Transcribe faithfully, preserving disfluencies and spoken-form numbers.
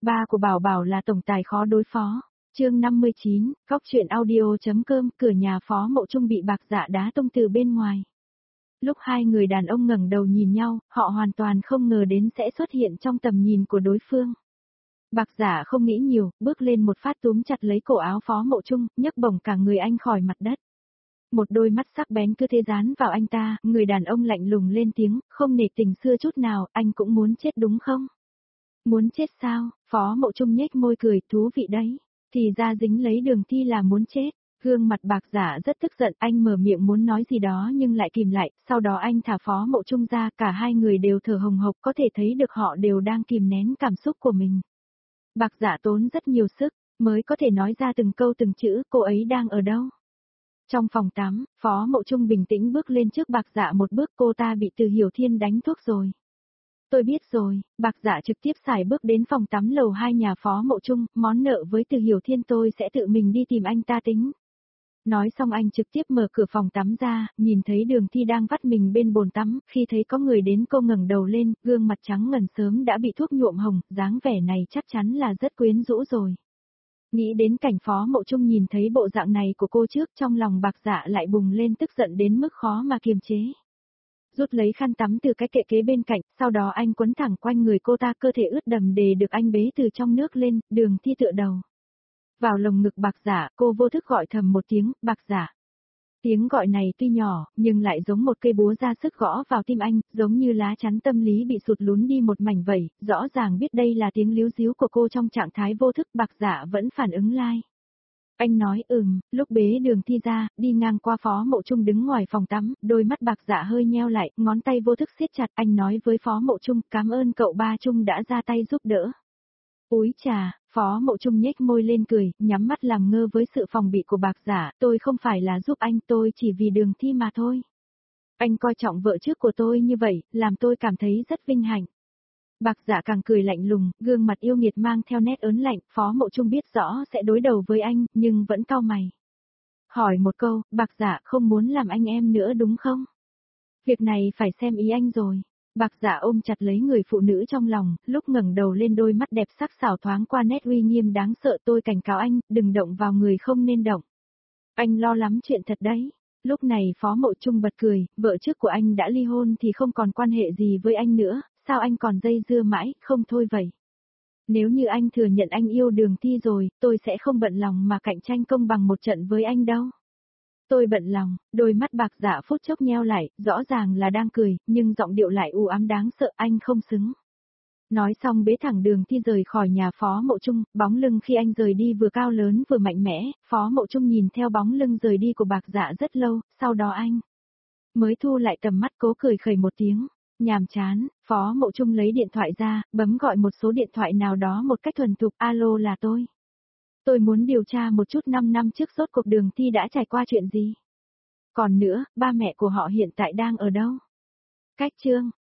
Ba của Bảo Bảo là tổng tài khó đối phó. Chương năm mươi chín, Góc truyện audio.com, cửa nhà Phó Mộ Trung bị Bạc Dạ đá tung từ bên ngoài. Lúc hai người đàn ông ngẩng đầu nhìn nhau, họ hoàn toàn không ngờ đến sẽ xuất hiện trong tầm nhìn của đối phương. Bạc Dạ không nghĩ nhiều, bước lên một phát túm chặt lấy cổ áo Phó Mộ Trung, nhấc bổng cả người anh khỏi mặt đất. Một đôi mắt sắc bén cứ thế dán vào anh ta, người đàn ông lạnh lùng lên tiếng, không nể tình xưa chút nào, anh cũng muốn chết đúng không? Muốn chết sao? Phó Mộ Trung nhếch môi cười, thú vị đấy. Thì ra dính lấy Đường Thi là muốn chết. Gương mặt Bạc Dạ rất tức giận, anh mở miệng muốn nói gì đó nhưng lại kìm lại, sau đó anh thả Phó Mộ Trung ra, cả hai người đều thở hồng hộc, có thể thấy được họ đều đang kìm nén cảm xúc của mình. Bạc Dạ tốn rất nhiều sức, mới có thể nói ra từng câu từng chữ, cô ấy đang ở đâu? Trong phòng tắm, Phó Mộ Trung bình tĩnh bước lên trước Bạc Dạ một bước, cô ta bị Từ Hiểu Thiên đánh thuốc rồi. Tôi biết rồi, Bạc Dạ trực tiếp xài bước đến phòng tắm lầu hai nhà Phó Mộ Trung, món nợ với Từ Hiểu Thiên tôi sẽ tự mình đi tìm anh ta tính. Nói xong anh trực tiếp mở cửa phòng tắm ra, nhìn thấy Đường Thi đang vắt mình bên bồn tắm, khi thấy có người đến cô ngẩng đầu lên, gương mặt trắng ngần sớm đã bị thuốc nhuộm hồng, dáng vẻ này chắc chắn là rất quyến rũ rồi. Nghĩ đến cảnh Phó Mộ Trung nhìn thấy bộ dạng này của cô trước, trong lòng Bạc Dạ lại bùng lên tức giận đến mức khó mà kiềm chế. Rút lấy khăn tắm từ cái kệ kế bên cạnh, sau đó anh quấn thẳng quanh người cô ta, cơ thể ướt đầm để được anh bế từ trong nước lên, Đường Thi tựa đầu vào lồng ngực Bạc Dạ, cô vô thức gọi thầm một tiếng, Bạc Dạ. Tiếng gọi này tuy nhỏ, nhưng lại giống một cây búa ra sức gõ vào tim anh, giống như lá chắn tâm lý bị sụt lún đi một mảnh vậy, rõ ràng biết đây là tiếng líu díu của cô trong trạng thái vô thức, Bạc Dạ vẫn phản ứng lai. Anh nói ừm, lúc bế Đường Thi ra, đi ngang qua Phó Mộ Trung đứng ngoài phòng tắm, đôi mắt Bạc Dạ hơi nheo lại, ngón tay vô thức siết chặt, anh nói với Phó Mộ Trung, cảm ơn cậu ba Trung đã ra tay giúp đỡ. Úi trà, Phó Mộ Trung nhếch môi lên cười, nhắm mắt làm ngơ với sự phòng bị của Bạc Dạ, tôi không phải là giúp anh, tôi chỉ vì Đường Thi mà thôi. Anh coi trọng vợ trước của tôi như vậy, làm tôi cảm thấy rất vinh hạnh. Bạc Dạ càng cười lạnh lùng, gương mặt yêu nghiệt mang theo nét ớn lạnh, Phó Mộ Trung biết rõ sẽ đối đầu với anh, nhưng vẫn cau mày. Hỏi một câu, Bạc Dạ không muốn làm anh em nữa đúng không? Việc này phải xem ý anh rồi. Bạc Dạ ôm chặt lấy người phụ nữ trong lòng, lúc ngẩng đầu lên đôi mắt đẹp sắc sảo thoáng qua nét uy nghiêm đáng sợ, tôi cảnh cáo anh, đừng động vào người không nên động. Anh lo lắm chuyện thật đấy. Lúc này Phó Mộ Trung bật cười, vợ trước của anh đã ly hôn thì không còn quan hệ gì với anh nữa, sao anh còn dây dưa mãi, không thôi vậy. Nếu như anh thừa nhận anh yêu Đường Thi rồi, tôi sẽ không bận lòng mà cạnh tranh công bằng một trận với anh đâu. Tôi bận lòng, đôi mắt Bạc Dạ phút chốc nheo lại, rõ ràng là đang cười, nhưng giọng điệu lại u ám đáng sợ, anh không xứng. Nói xong bế thẳng Đường Thi rời khỏi nhà Phó Mộ Trung, bóng lưng khi anh rời đi vừa cao lớn vừa mạnh mẽ, Phó Mộ Trung nhìn theo bóng lưng rời đi của Bạc Dạ rất lâu, sau đó anh mới thu lại tầm mắt, cố cười khẩy một tiếng. Nhàm chán, Phó Mộ Trung lấy điện thoại ra, bấm gọi một số điện thoại nào đó một cách thuần thục, alo là tôi. Tôi muốn điều tra một chút năm năm trước rốt cuộc Đường Thi đã trải qua chuyện gì. Còn nữa, ba mẹ của họ hiện tại đang ở đâu? Cách chương.